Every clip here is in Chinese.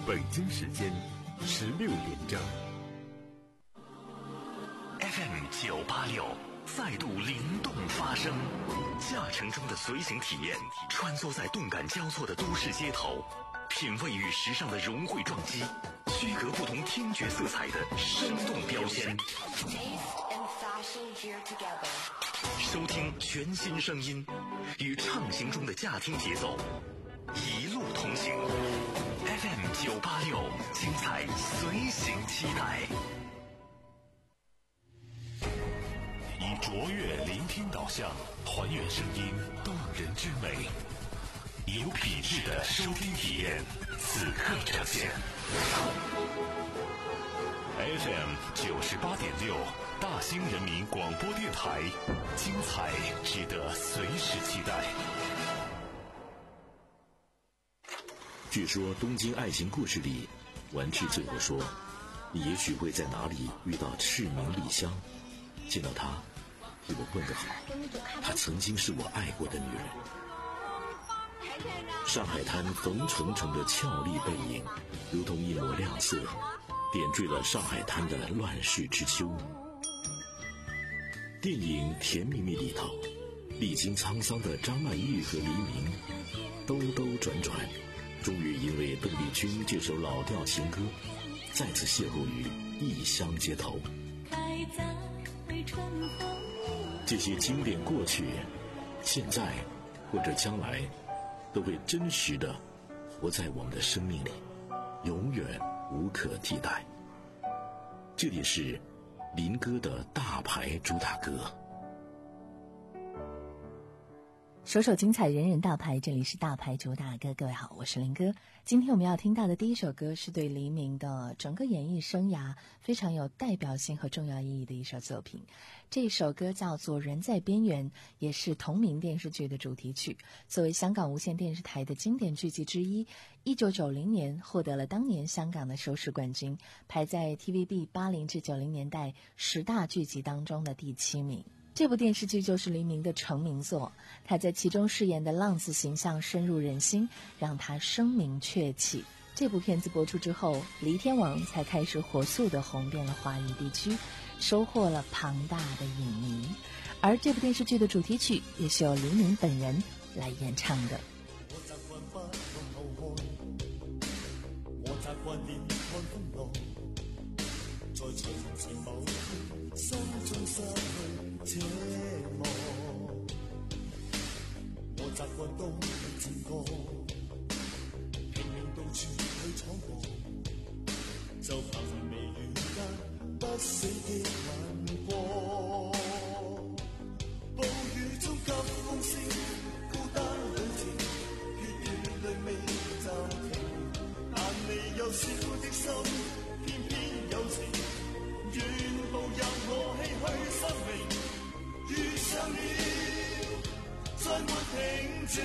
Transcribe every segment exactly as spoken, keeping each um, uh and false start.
北京时间十六点整。 F M 九八六再度灵动发声，驾乘中的随行体验，穿梭在动感交错的都市街头，品味与时尚的融汇撞击，区隔不同听觉色彩的生动标签。收听全新声音，与畅行中的驾听节奏，一路同行。F M 九八六，精彩随行期待。以卓越聆听导向，还原声音动人之美，以有品质的收听体验，此刻呈现。F M 九十八点六，大兴人民广播电台，精彩值得随时期待。 据说东京爱情故事里，丸治最后说，你也许会在哪里遇到赤名莉香，见到她替我问个好，她曾经是我爱过的女人。上海滩冯程程的俏丽背影，如同一抹亮色，点缀了上海滩的乱世之秋。电影《甜蜜蜜》里头，历经沧桑的张曼玉和黎明兜兜转转，终于因为邓丽君这首老调情歌，再次邂逅于异乡街头。这些经典过去，现在或者将来，都会真实的活在我们的生命里，永远无可替代。这里是林哥的大牌主打歌。 首首精彩，人人大牌，这里是大牌主打歌。各位好，我是林哥。今天我们要听到的第一首歌，是对黎明的整个演艺生涯非常有代表性和重要意义的一首作品。这首歌叫做《人在边缘》，也是同名电视剧的主题曲。作为香港无线电视台的经典剧集之一，一九九零年获得了当年香港的收视冠军，排在 T V B 八零至九零年代十大剧集当中的第七名。这部电视剧就是黎明的成名作，他在其中饰演的浪子形象深入人心，让他声名鹊起。这部片子播出之后，黎天王才开始火速地红遍了华语地区，收获了庞大的影迷。而这部电视剧的主题曲也是由黎明本人来演唱的。 我習慣連看風浪，在從前某天心中失去這望。我習慣當你漸過，拼命到處去闖蕩，就憑微雨間不死的眼光。暴雨中急風聲，孤單旅程，血與淚未暫停。你幼小的心，偏偏有情，願步入我唏噓生命，遇上了，再沒平靜。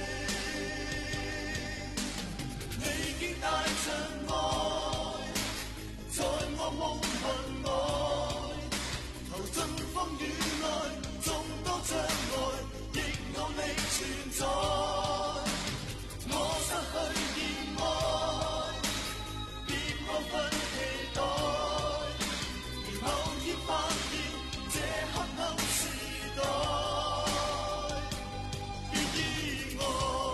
你竟帶着愛，在我夢魂內，投進風雨內，眾多障礙，亦努力存在。我失去熱愛，過分期待，然後已發現這黑暗時代的意外。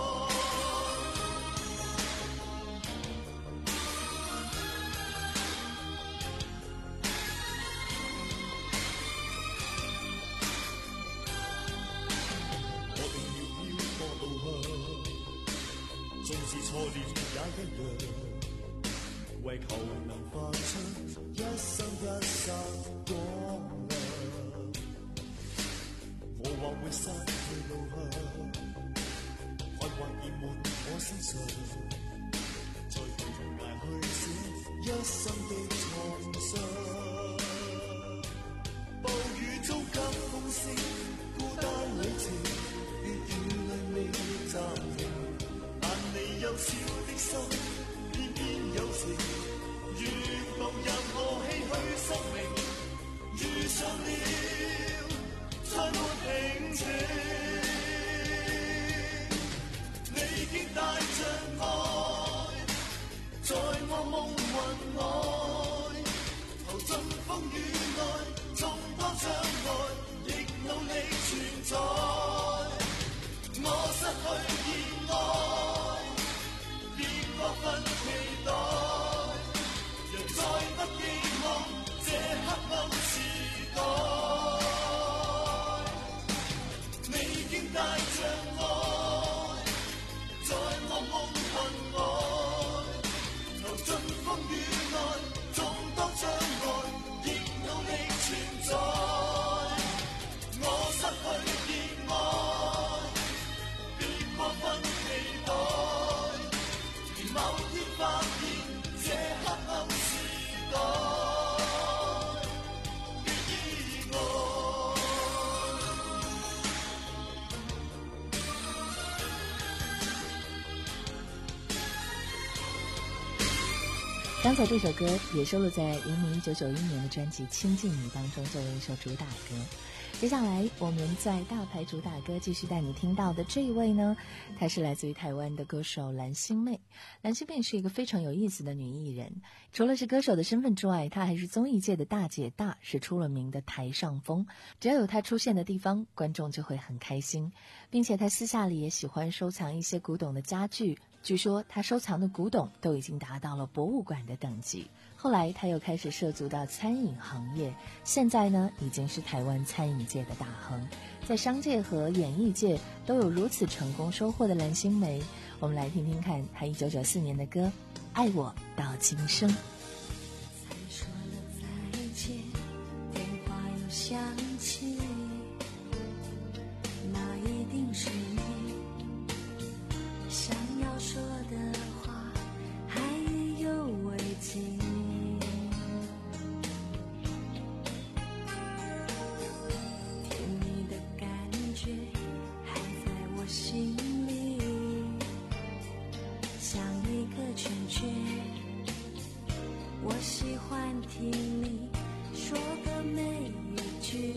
我定要飄過路向，縱是錯亂也一樣。為求能發出一生一剎光亮，我或會失去路向，看或淹沒我身上，在懸崖去寫一生的創傷。暴雨中急風聲，孤單旅程，血與淚未暫停，但你幼小的心，偏偏有情，願步入我唏噓生命，遇上了，再沒平靜。你竟帶着愛，在過分期待，人再不寄望這黑暗時代。你竟帶着愛，在我夢魂外，投進風雨內，眾多障礙，亦努力存在。我失去熱愛，別過分期待，而某天發現這黑暗時代越意外。 刚才这首歌也收录在林明一九九一年的专辑《亲近你》当中，作为一首主打歌。接下来我们在大牌主打歌继续带你听到的这一位呢，她是来自于台湾的歌手蓝心湄。蓝心湄是一个非常有意思的女艺人，除了是歌手的身份之外，她还是综艺界的大姐大，是出了名的台上风。只要有她出现的地方，观众就会很开心，并且她私下里也喜欢收藏一些古董的家具，据说她收藏的古董都已经达到了博物馆的等级。后来她又开始涉足到餐饮行业，现在呢已经是台湾餐饮界的大亨，在商界和演艺界都有如此成功收获的蓝心湄，我们来听听看她一九九四年的歌《爱我到今生》。 才说了再见，电话又响起，那一定是你想要说的话，还意犹未尽。甜蜜的感觉还在我心里，像一个圈圈。我喜欢听你说的每一句，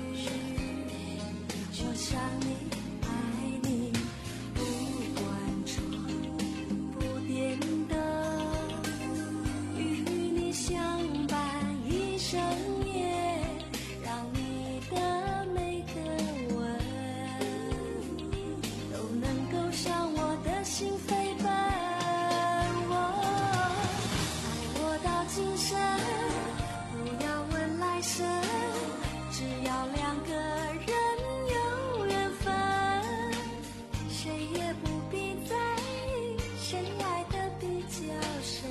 我想你爱你，不管窗不点灯，与你相伴一生夜，让你的每个吻都能够向我的心飞奔。今生不要问来生，只要两个人有缘分，谁也不必在意谁爱的比较深，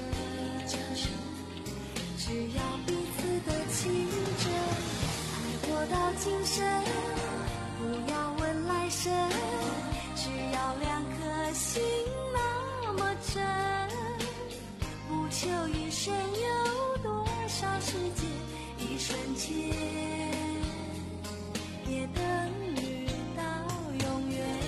只要彼此的情真。爱我到今生不要问来生，只要两颗心那么真，不求一生有多少时间，一瞬间也等于到永远。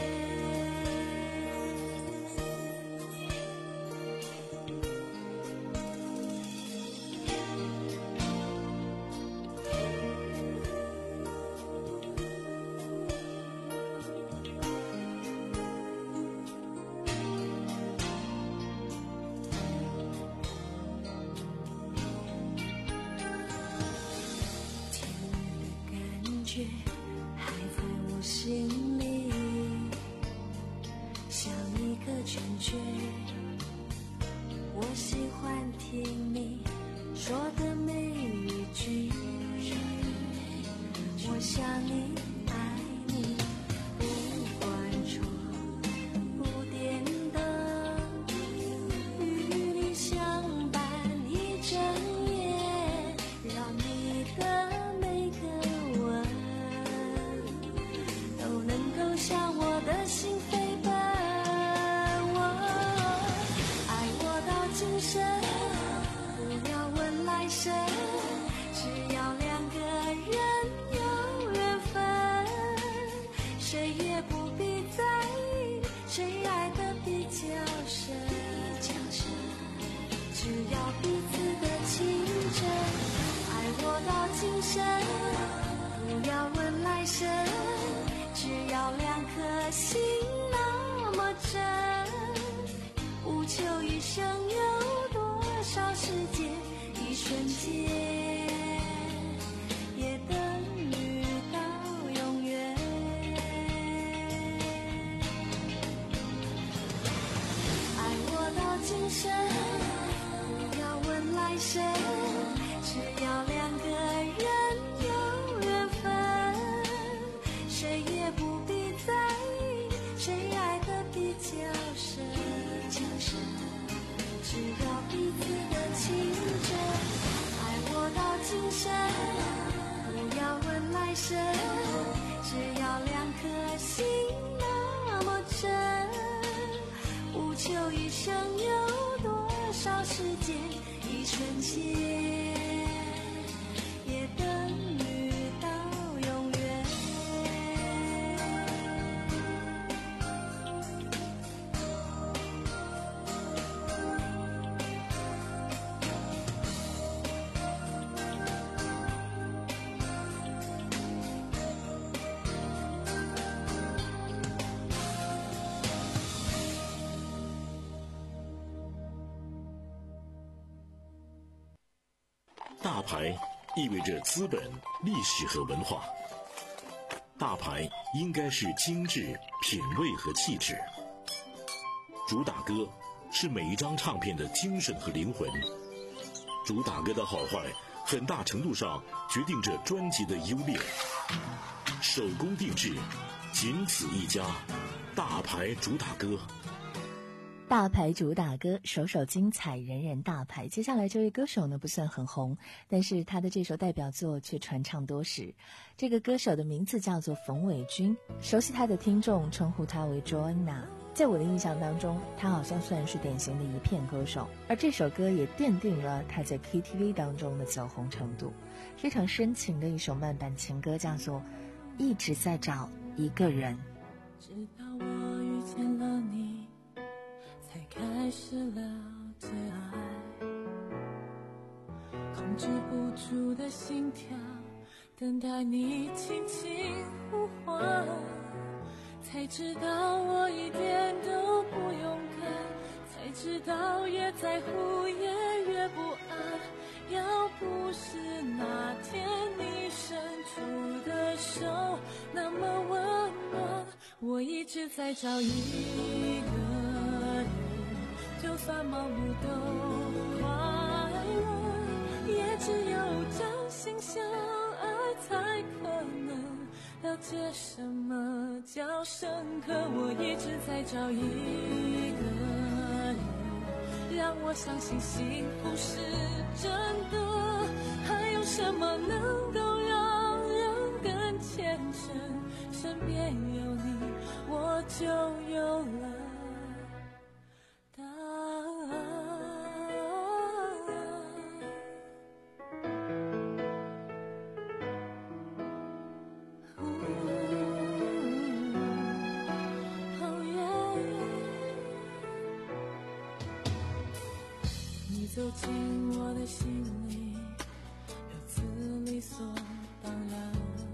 还在我心里，像一个圈圈。我喜欢听你说的每一句，我想你爱你，不管窗不点灯，与你相伴一整夜，让你的每个吻都能够向我的心飞奔。我爱我到今生，不要问来生，只要两个人有缘分，谁也不必在意谁爱的比较深，只要彼此的情真。爱我到今生，不要问来生，只要两颗心那么真，不求一生有多少时间，一瞬间也等于到永远。爱我到今生，不要问来生，只要两个人有缘分，谁也不必在意谁爱的比较深，只要彼此的情真，爱我到今生，不要问来生，只要两颗心那么真，无求一生有多少时间，一瞬间也等于到永远。 大牌意味着资本、历史和文化。大牌应该是精致、品味和气质。主打歌是每一张唱片的精神和灵魂。主打歌的好坏，很大程度上决定着专辑的优劣。手工定制，仅此一家。大牌主打歌。 大牌主打歌，首首精彩，人人大牌。接下来这位歌手呢不算很红，但是他的这首代表作却传唱多时。这个歌手的名字叫做冯伟军，熟悉他的听众称呼他为 Joanna。在我的印象当中，他好像算是典型的一片歌手，而这首歌也奠定了他在 K T V 当中的走红程度。非常深情的一首慢板情歌，叫做一直在找一个人。 直到我遇见了你，才开始了解爱，控制不住的心跳，等待你轻轻呼唤，才知道我一点都不勇敢，才知道越在乎也越不安。要不是那天你伸出的手那么温暖，我一直在找一个人，就算盲目都快乐，也只有真心相爱才可能了解什么叫深刻。我一直在找一个人，让我相信幸福是真的，还有什么能够让人更虔诚？身边有你，我就有了答案。你走进我的心里，如此理所当然，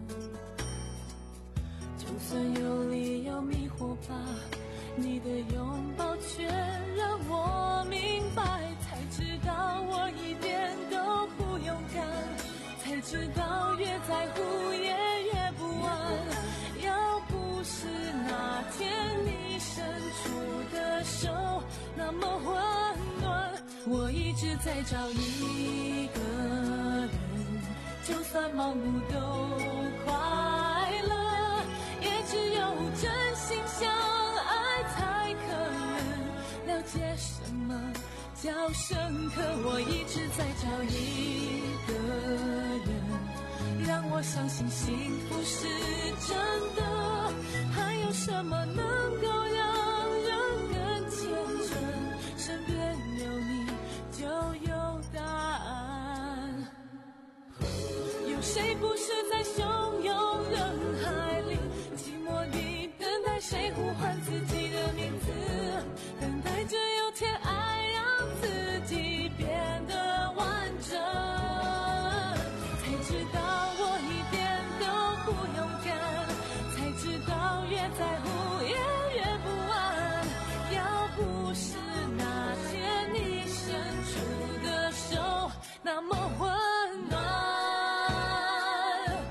就算有理由迷惑吧，你的拥抱却让我明白，才知道我一点都不勇敢，才知道越在乎也越不安。要不是那天你伸出的手那么温暖，我一直在找一个人，就算盲目都快乐，也只有真心相爱才可能了解什么叫深刻。我一直在找一个人，让我相信幸福是真的，还有什么能够让人更虔诚？身边有你就有答案。有谁不是在汹涌人海里，寂寞地等待谁呼唤自己的名字，等待着有天爱让自己变得完整，才知道我一点都不勇敢，才知道越在乎也越不安。要不是那天你伸出的手那么温暖，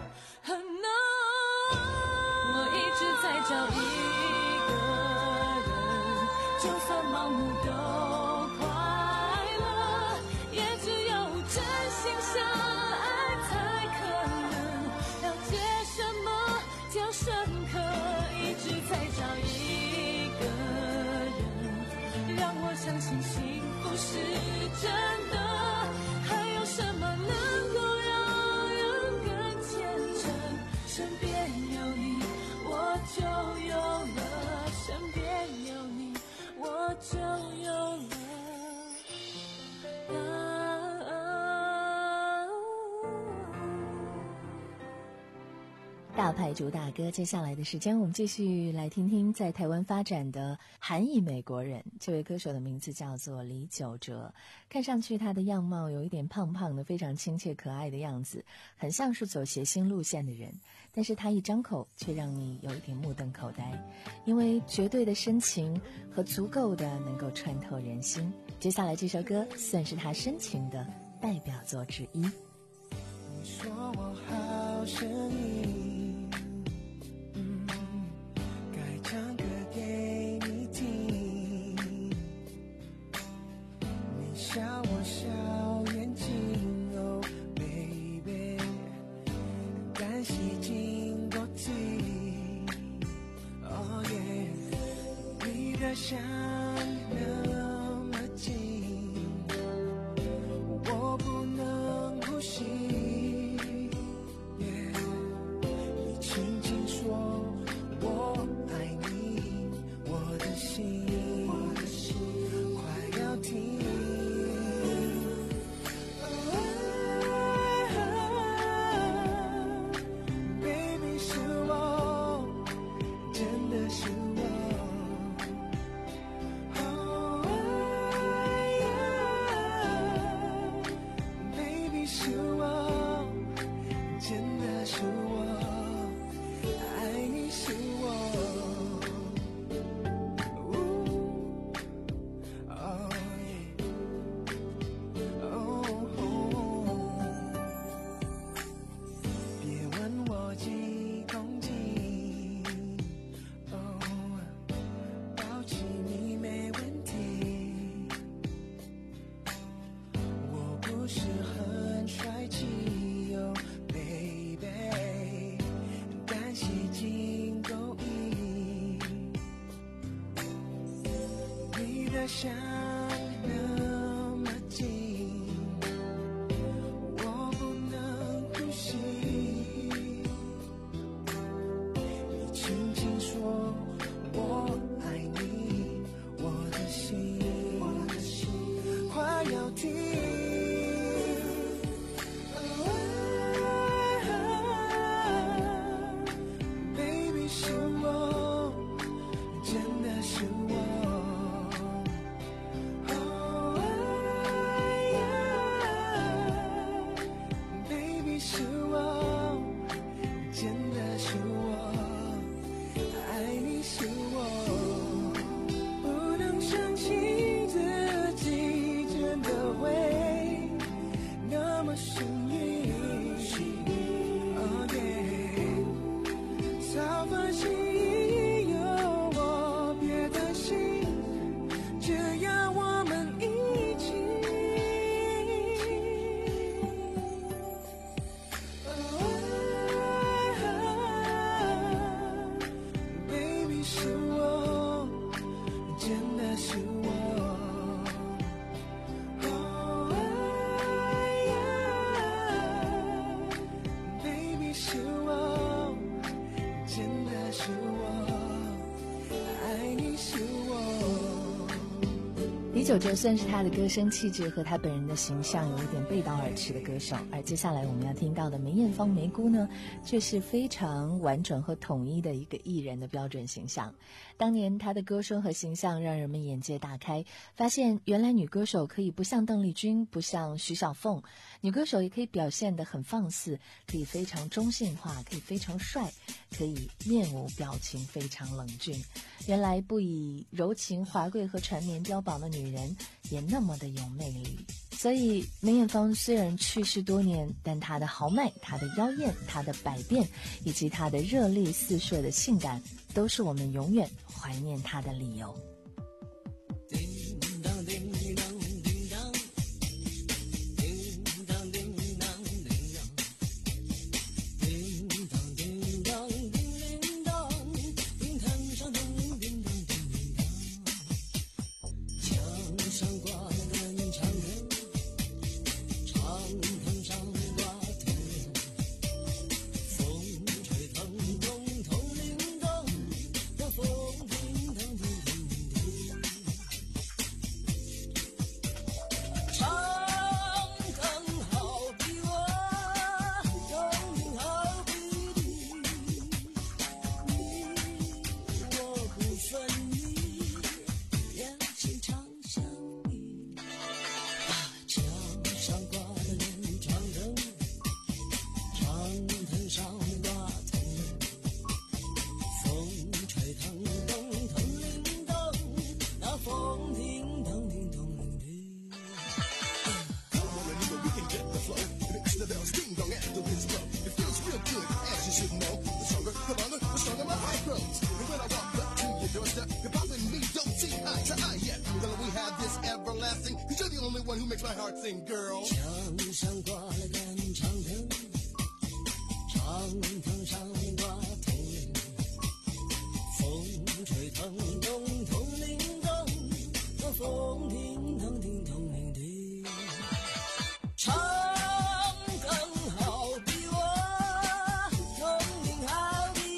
大牌主打歌，接下来的时间我们继续来听听在台湾发展的韩裔美国人。这位歌手的名字叫做李玖哲，看上去他的样貌有一点胖胖的，非常亲切可爱的样子，很像是走谐星路线的人，但是他一张口却让你有一点目瞪口呆，因为绝对的深情和足够的能够穿透人心。接下来这首歌算是他深情的代表作之一。 你说我好声音，嗯，该唱歌给你听，你笑我笑眼睛，哦 baby， 但是经过地，哦耶，你的香那么近，我不能呼吸。想那么近，我不能呼吸。你轻轻说我爱你，我的心快要停。Baby 是我，真的是我。 李玖哲算是他的歌声气质和他本人的形象有一点背道而驰的歌手，而接下来我们要听到的梅艳芳梅姑呢，却是非常完整和统一的一个艺人的标准形象。当年她的歌声和形象让人们眼界大开，发现原来女歌手可以不像邓丽君，不像徐小凤，女歌手也可以表现得很放肆，可以非常中性化，可以非常帅，可以面无表情，非常冷峻。原来不以柔情华贵和缠绵标榜的女人也那么的有魅力。所以梅艳芳虽然去世多年，但她的豪迈，她的妖艳，她的百变，以及她的热力四射的性感，都是我们永远怀念她的理由。 风吹腾腾，铜铃铛，那风停腾腾腾。 makes my heart sing, girl. 墙上挂了杆长藤，长藤上面挂铜铃，风吹腾动铜铃动，那风叮当叮咚铃叮。长藤好比我，铜铃好比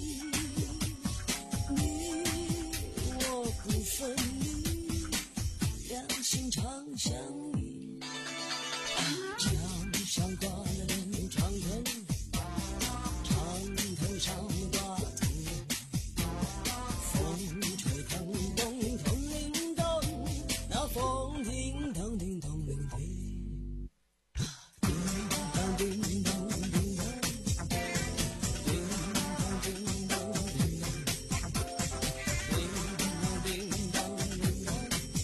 你，我不分离，两心常相依。墙上挂了根长藤，长藤上面挂铜铃，风吹腾动铜铃动，那风叮当叮咚铃叮，叮当叮当叮当，叮当叮当叮当，叮当叮当叮当。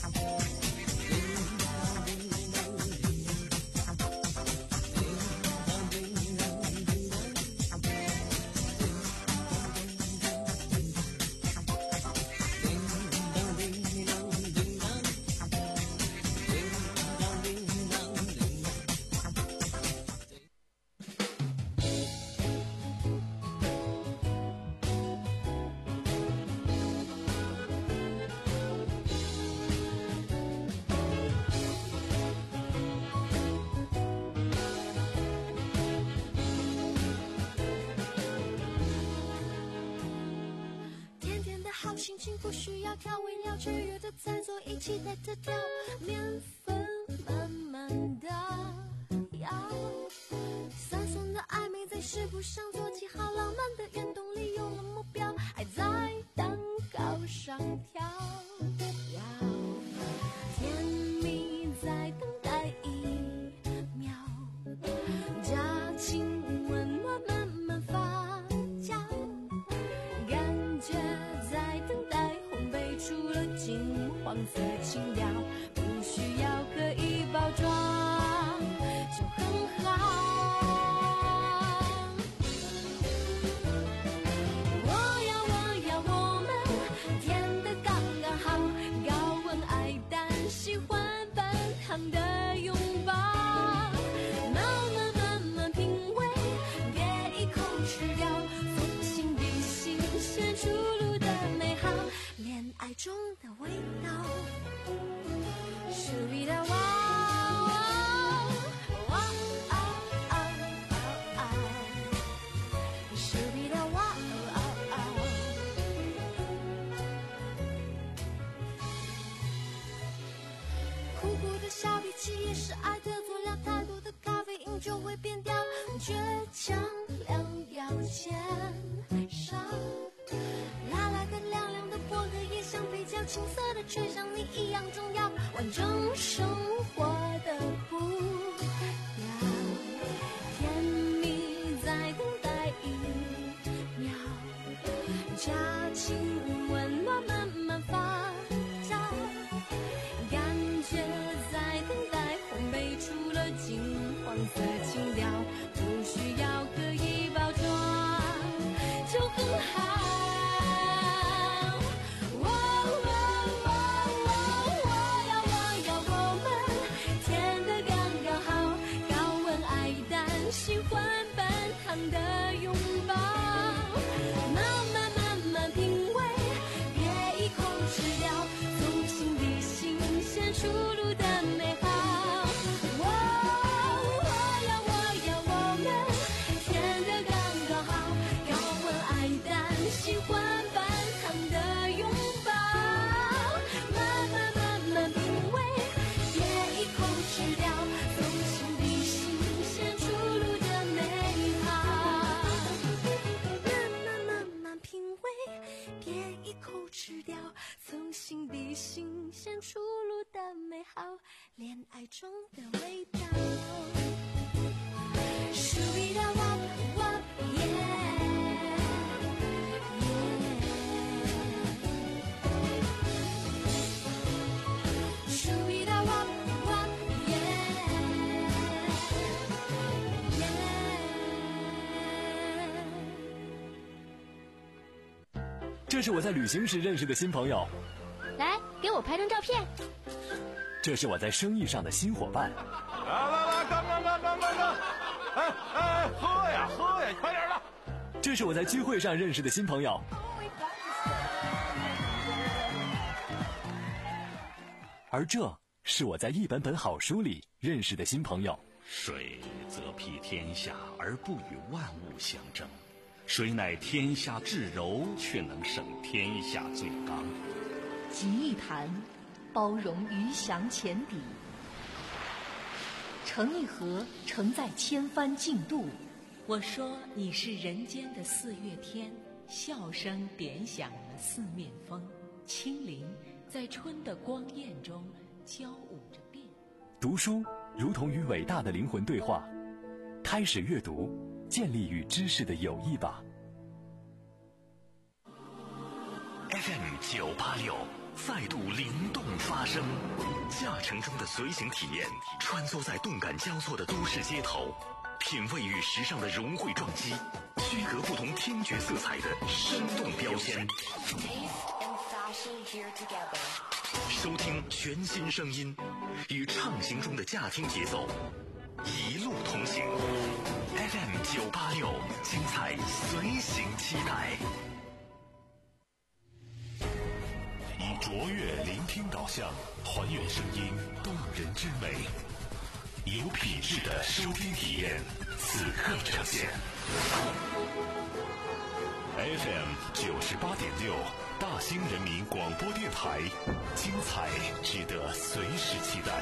甜甜的好心情不需要调味料，炙热的餐桌一起带着跳，面粉慢慢的摇，酸酸的暧昧在食谱上做记号，浪漫的运动里有了目标，爱在蛋糕上跳跃，甜蜜在等待一秒，假情温暖慢慢发酵，感觉在等待烘焙出了金黄色清调，不需要刻意包装就很好。我要我要我们甜得刚刚好，高温爱淡，喜欢奔腾的拥抱，慢慢慢慢品味，别一口吃掉，从心底新鲜出炉的美好，恋爱中的味道。是味道哇哇啊啊啊啊，是味道哇啊啊。苦苦的小脾气也是爱的佐料，太多的咖啡因就会变调，倔强良药减少。拉来个凉凉的薄荷也像配角，青涩的却像你一样重要，完整生活的步调，甜蜜在等待一秒，假情温暖慢慢发酵，感觉在等待烘焙出了金黄色清调，不需要刻意包装就很好。我我我我我要我要我们甜得刚刚好，高温爱淡，喜欢奔腾的拥抱，慢慢慢慢品味，别一口吃掉，从心底新鲜出炉的美好。我我要我要我们甜得刚刚好，高温爱淡，喜欢奔腾的拥抱，慢慢慢慢品味，别一口吃掉，从心底新鲜出炉的美好。慢慢慢慢品味，别一口吃掉，从心底新鲜出炉的美好，恋爱中的味道。是味道哇哇耶耶，是味道哇哇耶耶。 这是我在旅行时认识的新朋友。 来，给我拍张照片。 这是我在生意上的新伙伴。 来来来，干干干干干干！哎哎，喝呀喝呀，快点的！ 这是我在聚会上认识的新朋友。而这是我在一本本好书里认识的新朋友。 水则辟天下而不与万物相争，水乃天下至柔，却能胜天下最刚。 集一坛，包容鱼翔浅底；盛一盒，承载千帆竞渡。我说你是人间的四月天，笑声点响了四面风，清灵在春的光艳中交舞着变。 读书如同与伟大的灵魂对话，开始阅读，建立与知识的友谊吧。 F M 九八六，赛度灵动发生，驾乘中的随行体验，穿梭在动感交错的都市街头，品味与时尚的融汇撞击，区隔不同听觉色彩的生动标签。收听全新声音，与畅行中的驾听节奏，一路同行。F M 九八六，精彩随行期待。以卓越聆听导向，还原声音动人之美，有品质的收听体验，此刻呈现。F M 九十八点六，大兴人民广播电台，精彩值得随时期待。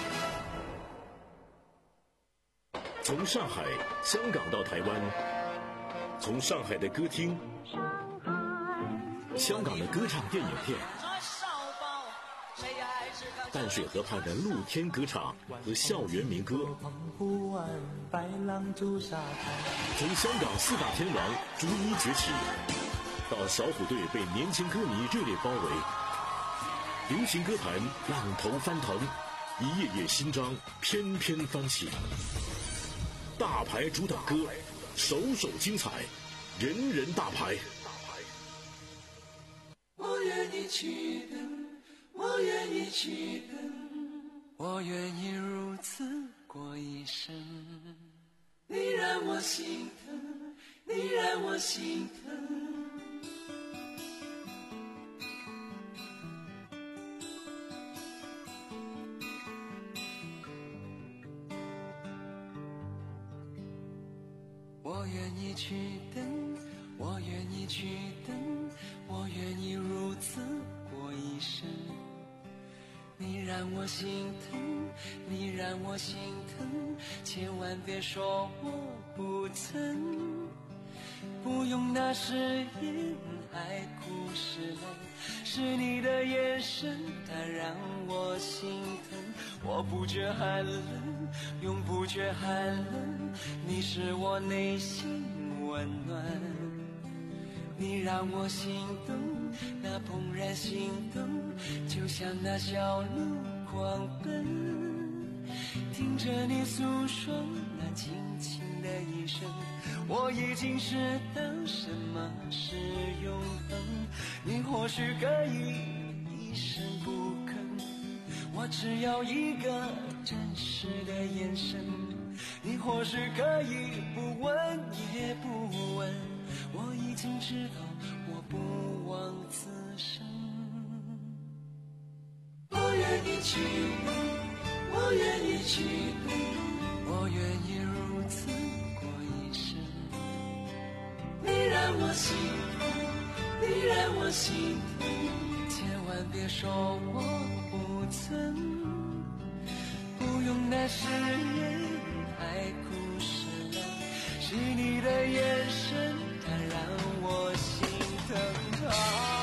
从上海、香港到台湾，从上海的歌厅、香港的歌唱电影店，淡水河畔的露天歌场和校园民歌，从香港四大天王逐一崛起，到小虎队被年轻歌迷热烈包围，流行歌坛浪头翻腾，一页页新章翩翩翻起。大牌主打歌，首首精彩，人人大牌。 我愿意去等，我愿意去等，我愿意如此过一生。你让我心疼，你让我心疼。我愿意去等，我愿意去等，我愿意如此过一生。你让我心疼，你让我心疼，千万别说我不曾。不用那是眼爱哭是泪，是你的眼神它让我心疼。我不觉寒冷，永不觉寒冷，你是我内心温暖。你让我心动，那怦然心动，就像那小鹿狂奔。听着你诉说那轻轻的一声，我已经知道什么是永恒。你或许可以一声不吭，我只要一个真实的眼神。你或许可以不问也不问，我已经知道我不枉此生。我愿意去等，我愿意去等，我愿意如此过一生。你让我心疼，你让我心疼，千万别说我不曾。不用那誓言爱哭是泪，是你的眼神它让我心疼啊。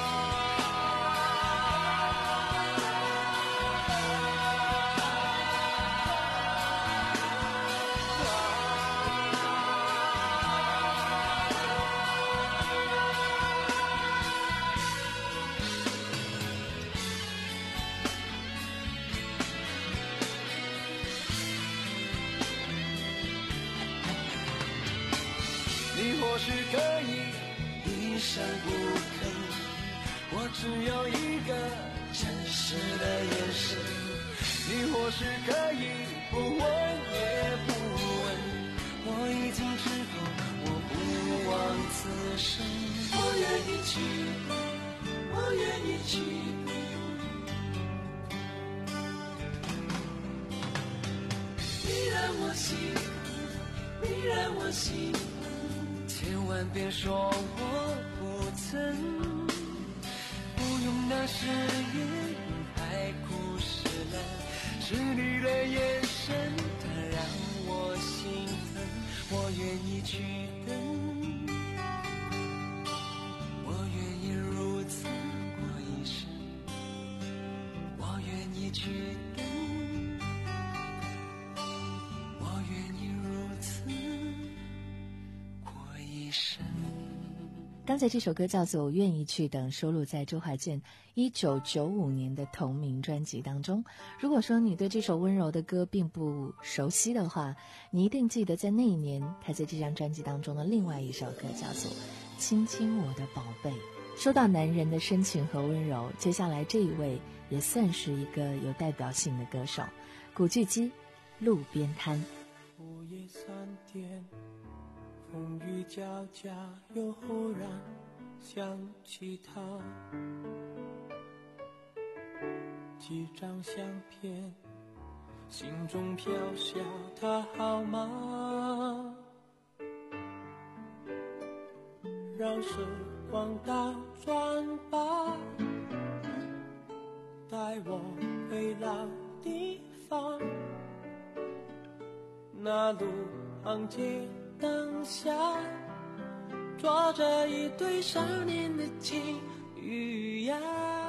你或许可以一声不吭，我只有一个真实的眼神。 你或许可以不问也不问，我已经知道我不枉此生。我愿意去，我愿意去，你让我心，你让我心，千万别说我不曾，不用那誓言太故事了，是你的眼神它让我心疼，我愿意去等，我愿意如此过一生，我愿意去等，我愿意如此过一生。 刚才这首歌叫做《愿意去等》，收录在周华健一九九五年的同名专辑当中。如果说你对这首温柔的歌并不熟悉的话，你一定记得在那一年他在这张专辑当中的另外一首歌叫做《亲亲我的宝贝》。说到男人的深情和温柔，接下来这一位也算是一个有代表性的歌手，古巨基，《路边摊》。 午夜三点，风雨交加，又忽然想起他，几张相片，心中飘下他好吗？让时光倒转吧，带我回老地方，那路旁街灯下，坐着一对少年的情侣呀。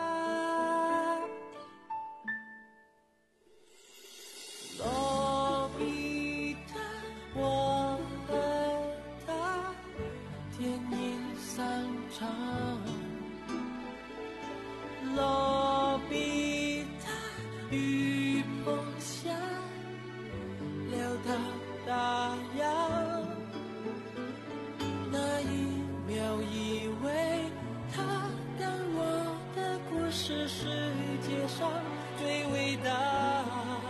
罗比塔，我和他，电影散场。罗比塔，雨棚下，聊到大洋。那一秒以为他跟我的故事世界上最伟大，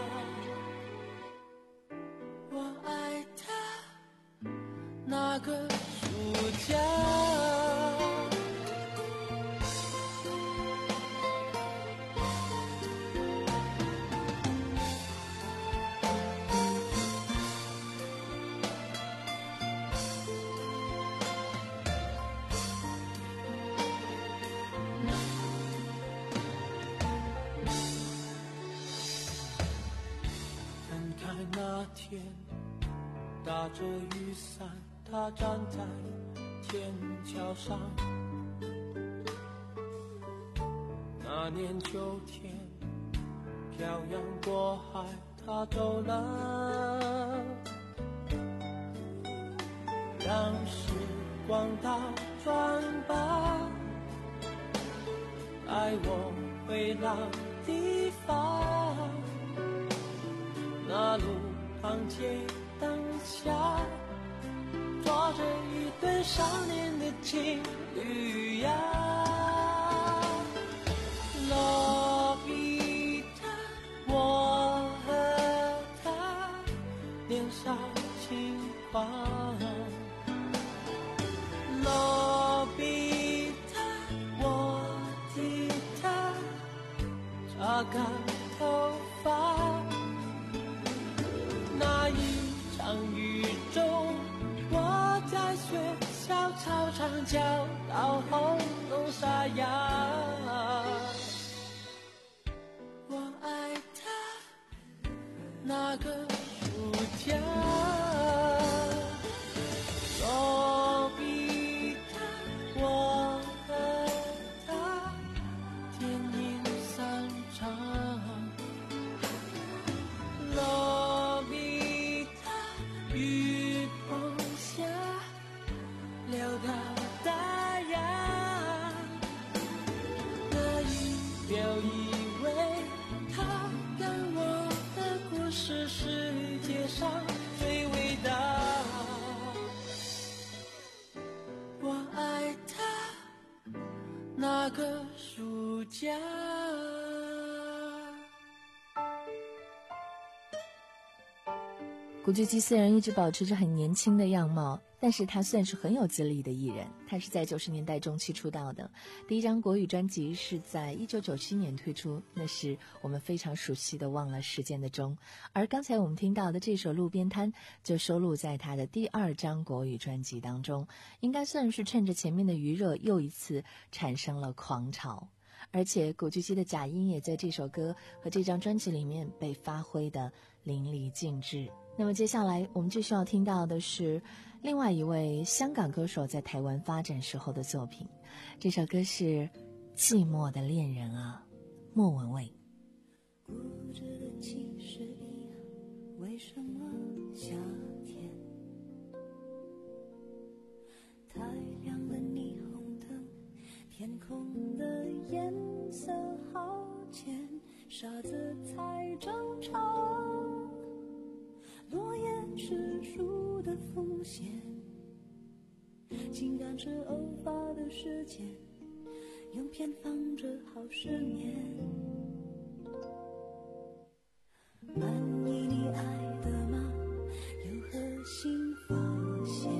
我爱他那个暑假。那天打着雨伞，他站在天桥上。那年秋天，漂洋过海，他走了。让时光倒转吧，带我回老地方。那路旁街灯下，坐着一对少年的情侣呀。罗比塔，我和他年少轻狂。罗比塔，我替他擦干头发。那一场雨中，我在学校操场教到喉咙沙哑。我爱他那个暑假。罗比塔，我和他电影散场。罗比塔，雨棚下，聊到大洋。那一秒以为他跟我的故事世界上最伟大。我爱他那个暑假。 古巨基虽然一直保持着很年轻的样貌，但是他算是很有资历的艺人。他是在九十年代中期出道的，第一张国语专辑是在一九九七年推出，那是我们非常熟悉的《忘了时间的钟》。而刚才我们听到的这首《路边摊》就收录在他的第二张国语专辑当中，应该算是趁着前面的余热又一次产生了狂潮。而且古巨基的假音也在这首歌和这张专辑里面被发挥的淋漓尽致。那么接下来我们继续要听到的是另外一位香港歌手在台湾发展时候的作品，这首歌是《寂寞的恋人》啊，莫文蔚。 固执的其实一样，为什么夏天太亮了霓虹灯，天空的颜色好浅，傻子才争吵，落叶是树的风险，情感是偶发的事件，用偏方治好失眠。满意你爱的吗？有何新发现？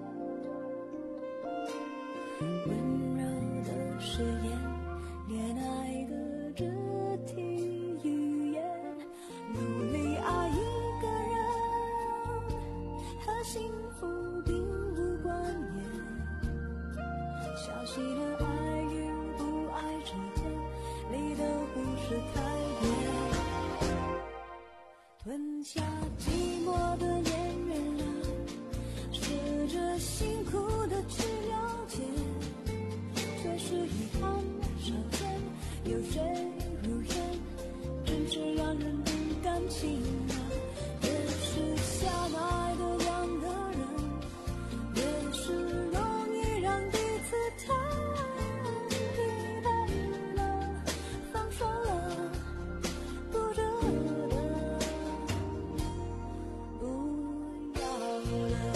温柔的誓言，恋爱的肢体语言，努力爱一个人，和幸福并无关联。小心的爱与不爱之间，离得不是太远。吞下寂寞的恋人啊，试着辛苦的去了解，却是遗憾少见，有谁如愿，真是让人不甘心啊。越是相爱的两个人，越是容易让彼此太疲惫了，放手了，不值得，不要了。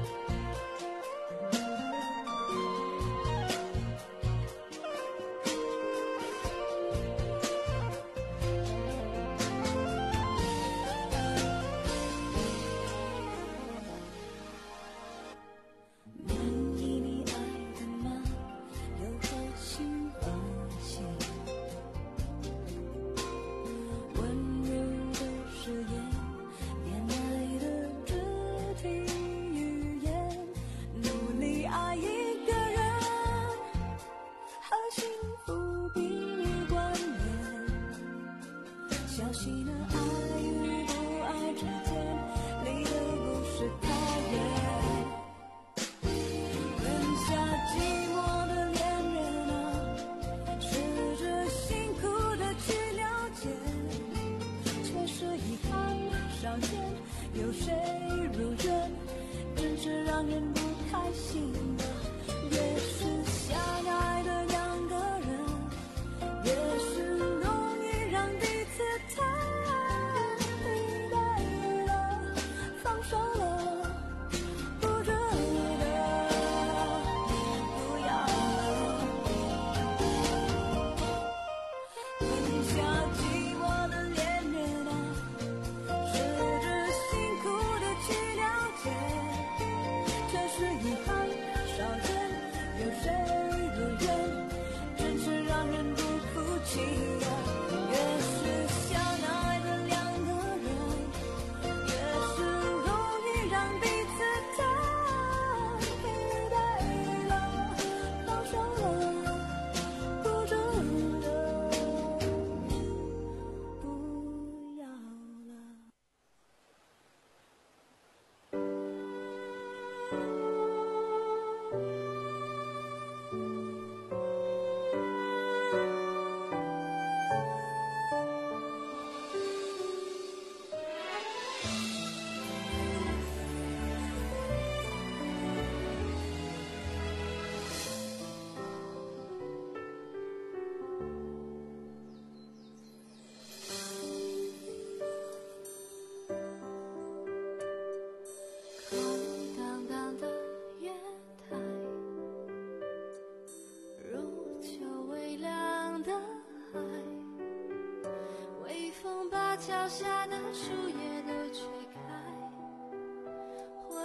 满意你爱的吗？有何新发现？温柔的誓言，恋爱的肢体语言，努力爱一个人，和幸福并无关联。小心的爱与不爱之间，离得不是太远。吞下寂寞的恋人啊，试着辛苦的去了解，却是遗憾少见，有谁如愿，真是让人不开心的。越是相爱的两个人，越是容易让彼此太疲惫了，放手了，不值得，不要了。吞下寂寞的恋人啊，试着辛苦的去了解，却是遗憾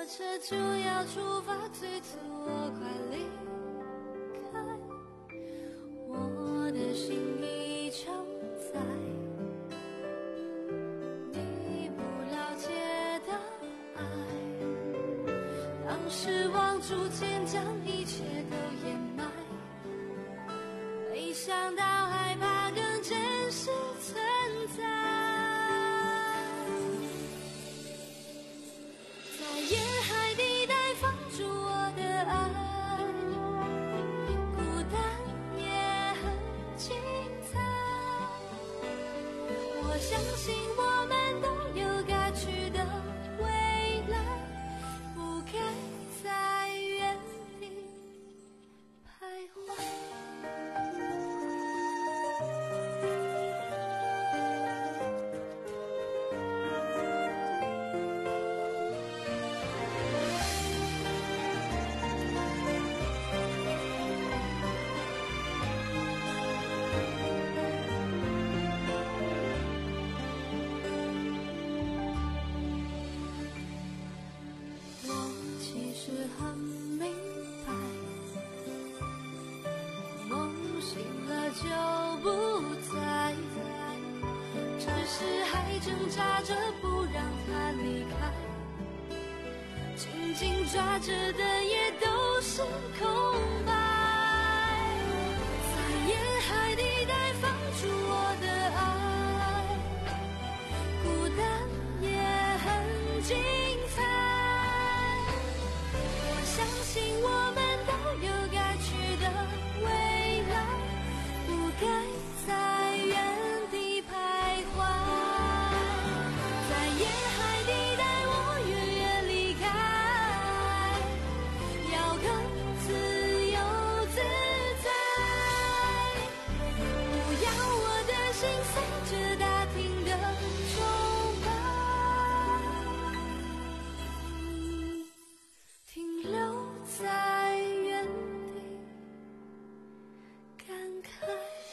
车就要出发，催促我快离开。我的心已承载你不了解的爱，当失望逐渐将一切都掩埋，没想到害怕更真实存在。在沿海地带放逐我的爱，孤单也很精彩。我相信我们都有该去的未来，不该在原地徘徊。很明白，梦醒了就不在，只是还挣扎着不让它离开，紧紧抓着的也都是空白。在沿海地带放逐我的爱，孤单也很精彩。相信我们都有该去的未来，不该在原地徘徊。在沿海地带我远远离开，要更自由自在。不要我的心随着大厅的钟摆停留在原地感慨。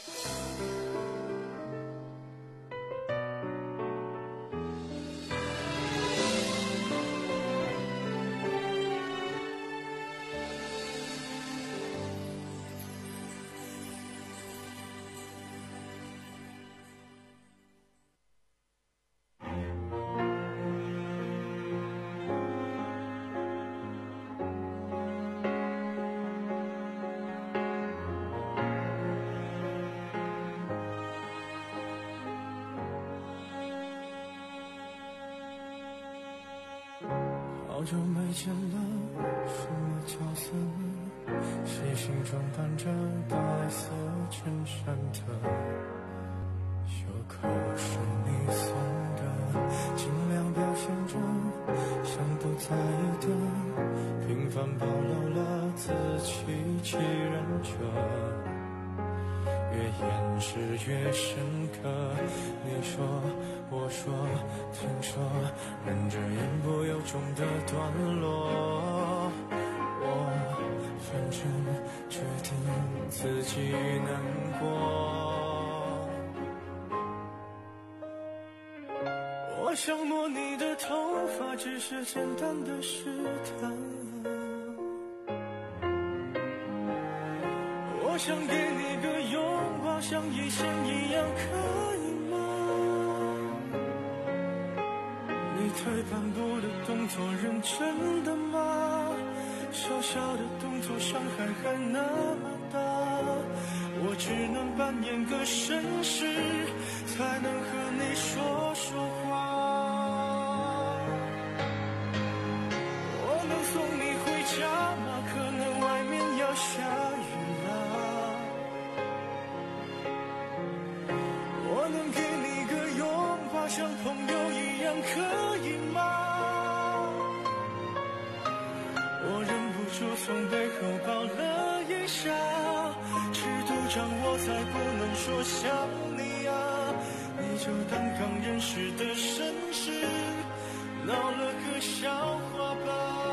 好久没见了，什么角色呢？细心装扮着白色衬衫的，袖口是你送的，尽量表现着像不在意的，平凡暴露了自欺欺人者，越掩饰越深刻。你说我说听说，忍着言不由衷的段落，我反正决定自己难过。我想摸你的头发，只是简单的试探，我想给你个拥抱，像以前一样，可以吗？你退半步的动作认真的吗？小小的动作伤害还那么大，我只能扮演个绅士，才能和你说说话。我能送你回家吗？可能外面要下雨了。我能给你个拥抱，像朋友一样，可以吗？我忍不住从背后抱了一下，尺度掌握才不能说想你啊。你就当刚认识的绅士，闹了个笑话吧。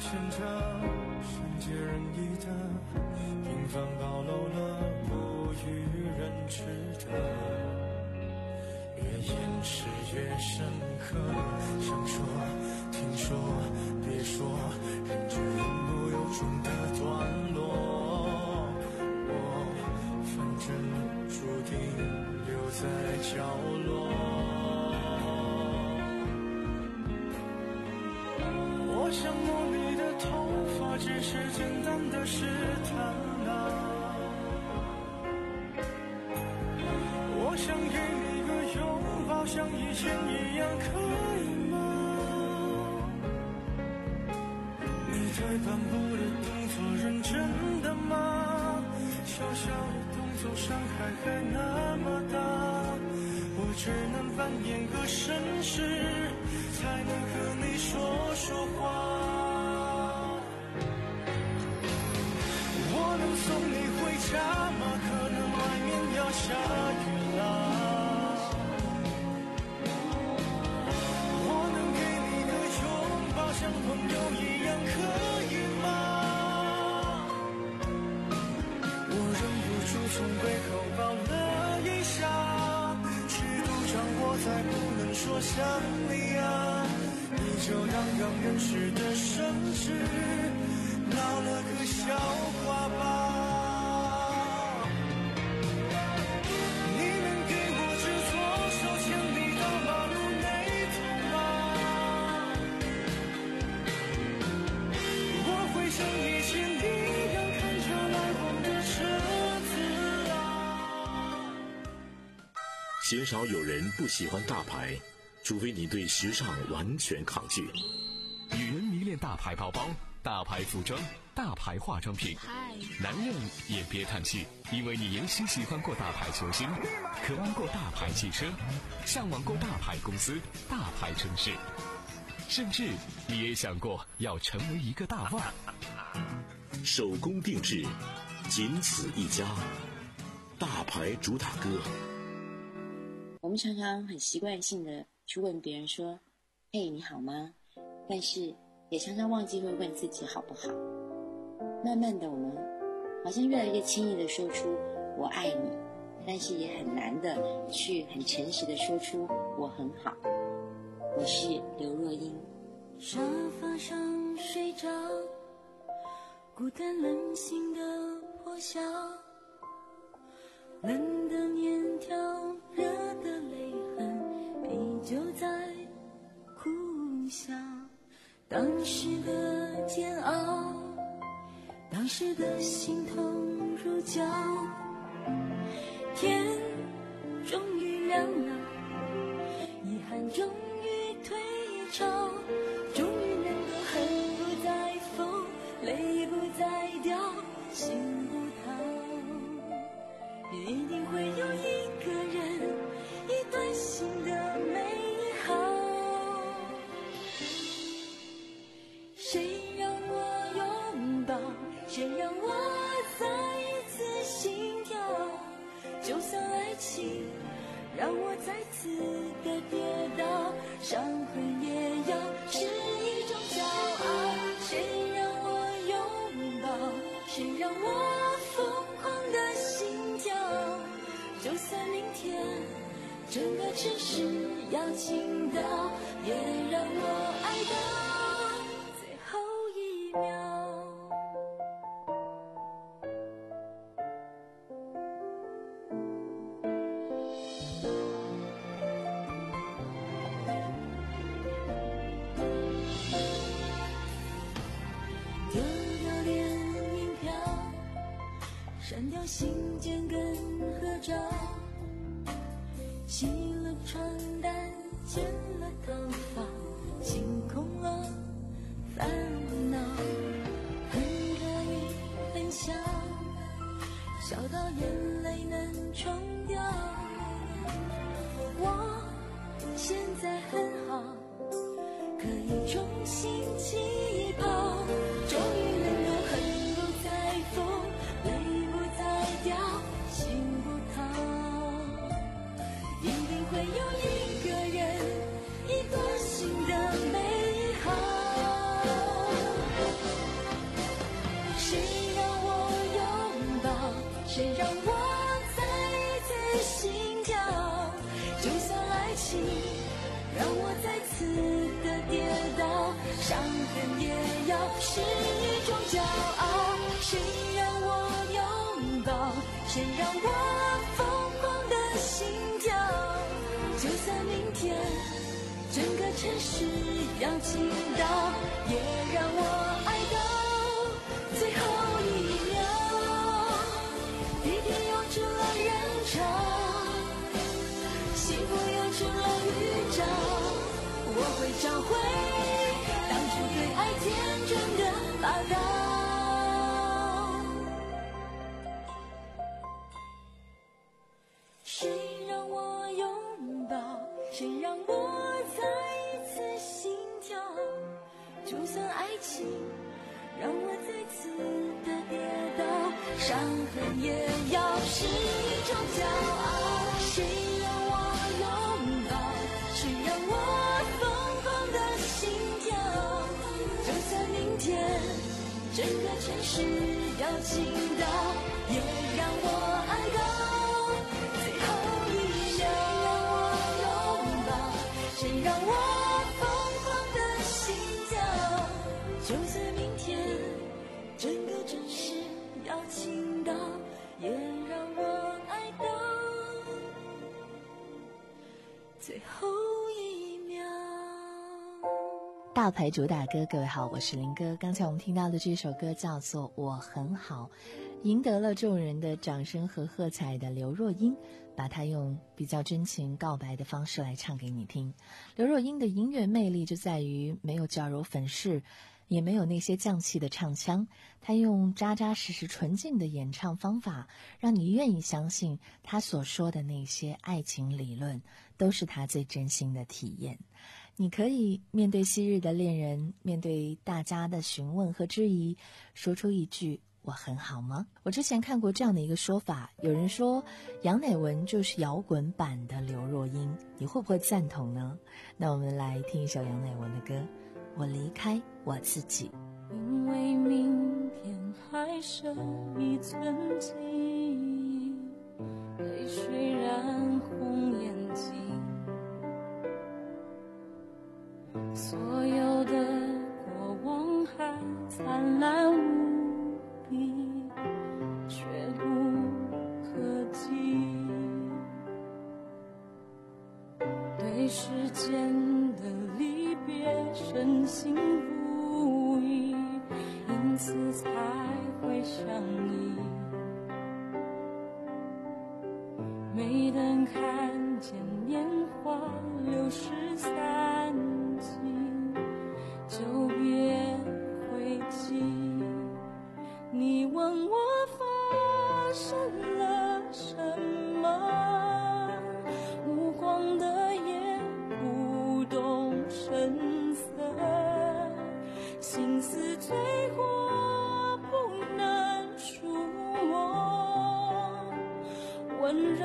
牵着善解人意的平凡暴露了不与人知的，越掩饰越深刻，想说听说别说，忍着言不由衷的段落，我反正注定留在角落。我想摸你的头发，只是简单的试探啊。我想给你个拥抱，像以前一样，可以吗？你退半步的动作，认真的吗？小小的动作，伤害还那么大，我只能扮演个绅士，才能和你说说话。我能送你回家吗？可能外面要下雨啦。我能给你个拥抱，像朋友一样，可以吗？我忍不住从背后抱了一下，尺度掌握在不能说想你啊，你就让刚认识的绅士闹了个笑话吧。你能给我只左手牵你到马路那头吗？我会像以前一样看着来往的车子啊。 鲜少有人不喜欢大牌，除非你对时尚完全抗拒。 女人迷恋大牌包包、大牌服装、大牌化妆品，男人也别叹气，因为你也许喜欢过大牌球星，渴望过大牌汽车，向往过大牌公司、大牌城市，甚至你也想过要成为一个大腕。 手工定制，仅此一家，大牌主打歌。 我们常常很习惯性的去问别人说，嘿，你好吗？但是也常常忘记会问自己好不好。慢慢的我们好像越来越轻易的说出我爱你，但是也很难的去很诚实的说出我很好。我是刘若英。 沙发上睡着，孤单冷醒的破晓，冷的面条，热的泪痕，啤酒在苦笑。当时的煎熬，当时的心痛如绞，天终于亮了，遗憾终于退潮，终于能够恨不再疯，泪不再掉，心不逃，一定会有一个人，一段新的美好。谁让我拥抱，谁让我再一次心跳，就算爱情让我再次的跌倒，伤痕也要是一种骄傲。谁让我拥抱，谁让我疯狂的心跳，就算明天整个城市要倾倒，也让我爱到最后一秒。丢掉电影票，删掉信件跟合照，洗了床单，剪了头发，清空了烦恼，很可以很笑，笑到眼泪能冲掉。我现在很好，可以重新起跑，终于能够恨不再疯，泪不再掉，心不逃，一定会有一个人，一段新的美好。 让我再次的跌倒，伤痕也要是一种骄傲。谁让我拥抱，谁让我疯狂的心跳，就算明天整个城市要倾倒，也让我爱到最后一秒。地铁涌出了人潮，幸福涌出了预兆，我会找回当初对爱天真的霸道。谁让我拥抱，谁让我再一次心跳，就算爱情让我再次的跌倒，伤痕也要是一种骄傲。谁让我拥抱，谁让我疯狂的心跳，就算明天整个城市要倾倒，也让我爱到最后一秒。谁让我疯狂的心跳，就算明天整个城市要倾倒，也让我爱到最后一秒。 大牌主打歌，各位好，我是林哥。刚才我们听到的这首歌叫做《我很好》，赢得了众人的掌声和喝彩的刘若英，把她用比较真情告白的方式来唱给你听。刘若英的音乐魅力就在于没有矫揉粉饰，也没有那些匠气的唱腔，她用扎扎实实纯净的演唱方法，让你愿意相信她所说的那些爱情理论都是她最真心的体验。你可以面对昔日的恋人，面对大家的询问和质疑，说出一句我很好吗？我之前看过这样的一个说法，有人说杨乃文就是摇滚版的刘若英，你会不会赞同呢？那我们来听一首杨乃文的歌《我离开我自己》。 因为明天还剩一寸记忆，泪水染红眼睛，所有的过往还灿烂无比，却不可及。对时间的离别深信不疑，因此才会相依。没等看见年华流逝散尽，就别回击。你问我发生了什么，无光的夜不动声色，心思醉过不能触摸，温柔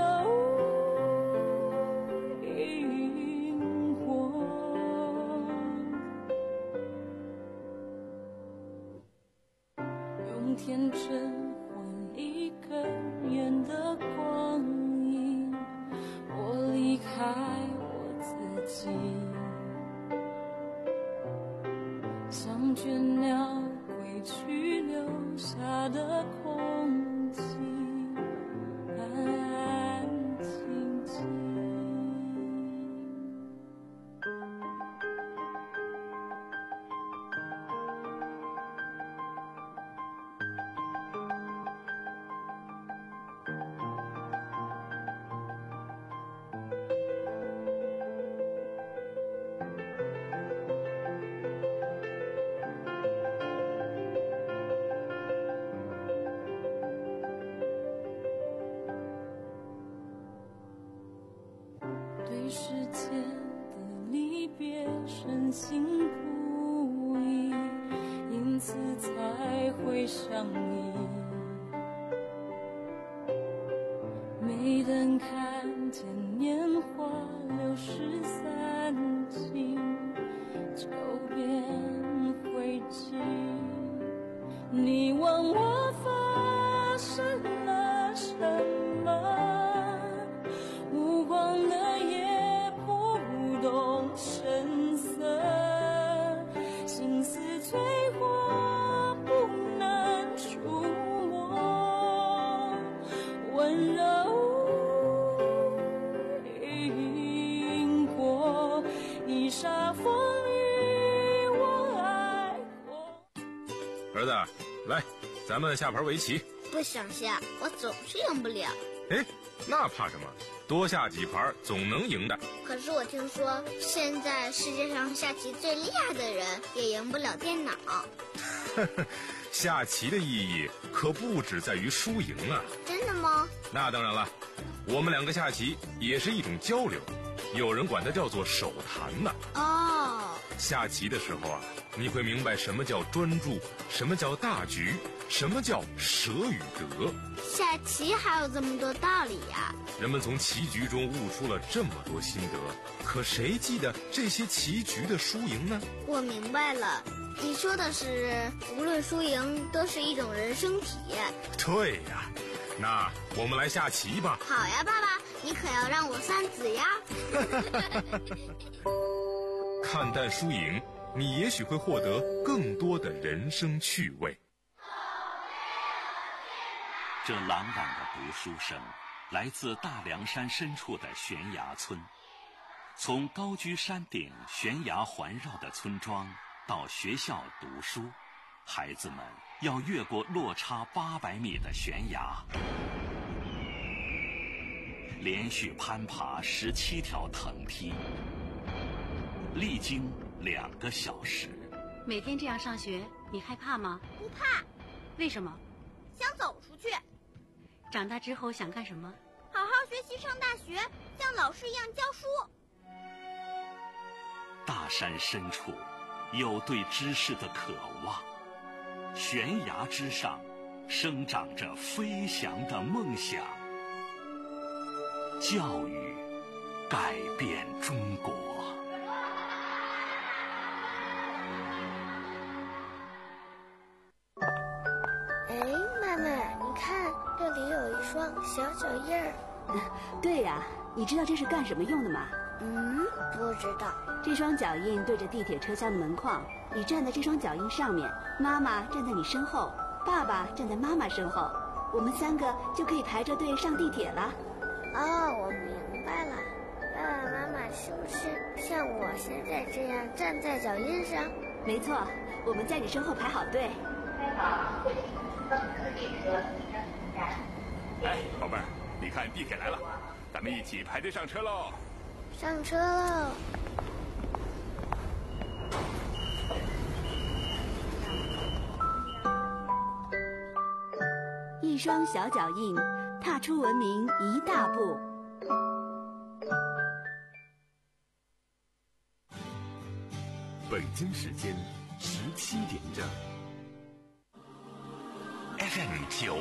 天真换一个远的光阴，我离开我自己，像倦鸟归去留下的空气，安安静静。对世界的离别深信不疑，因此才会相依。没等看见年华流逝散尽，就便回击。你问我发生了什么，无光的夜不动神色，心思催化不能触摸，温柔因果，一刹风雨我爱过。 儿子，来，咱们下盘围棋。 不想下，我总是赢不了。 哎，那怕什么？多下几盘总能赢的。 可是我听说，现在世界上下棋最厉害的人也赢不了电脑。 下棋的意义可不只在于输赢啊！ 真的吗？ 那当然了，我们两个下棋也是一种交流，有人管它叫做手谈呢。 哦， 下棋的时候啊，你会明白什么叫专注，什么叫大局，什么叫舍与得。 下棋还有这么多道理呀！ 人们从棋局中悟出了这么多心得，可谁记得这些棋局的输赢呢？ 我明白了，你说的是无论输赢都是一种人生体验。 对呀，那我们来下棋吧。 好呀，爸爸，你可要让我三子呀！ 看淡输赢，你也许会获得更多的人生趣味。 这朗朗的读书声来自大凉山深处的悬崖村。从高居山顶悬崖环绕的村庄到学校读书，孩子们要越过落差八百米的悬崖，连续攀爬十七条藤梯，历经两个小时。 每天这样上学，你害怕吗？ 不怕。 为什么？ 想走出去。 长大之后想干什么？ 好好学习，上大学，像老师一样教书。 大山深处有对知识的渴望，悬崖之上生长着飞翔的梦想。教育改变中国。 哎，妈妈，你看，这里有一双小脚印儿。 对呀、啊，你知道这是干什么用的吗？ 嗯，不知道。 这双脚印对着地铁车厢的门框，你站在这双脚印上面，妈妈站在你身后，爸爸站在妈妈身后，我们三个就可以排着队上地铁了。 哦，我明白了。爸爸妈妈是不是像我现在这样站在脚印上？ 没错，我们在你身后排好队。 哎，宝贝儿，你看地铁来了，咱们一起排队上车喽！ 上车喽！ 一双小脚印，踏出文明一大步。 北京时间十七点整。 F M 九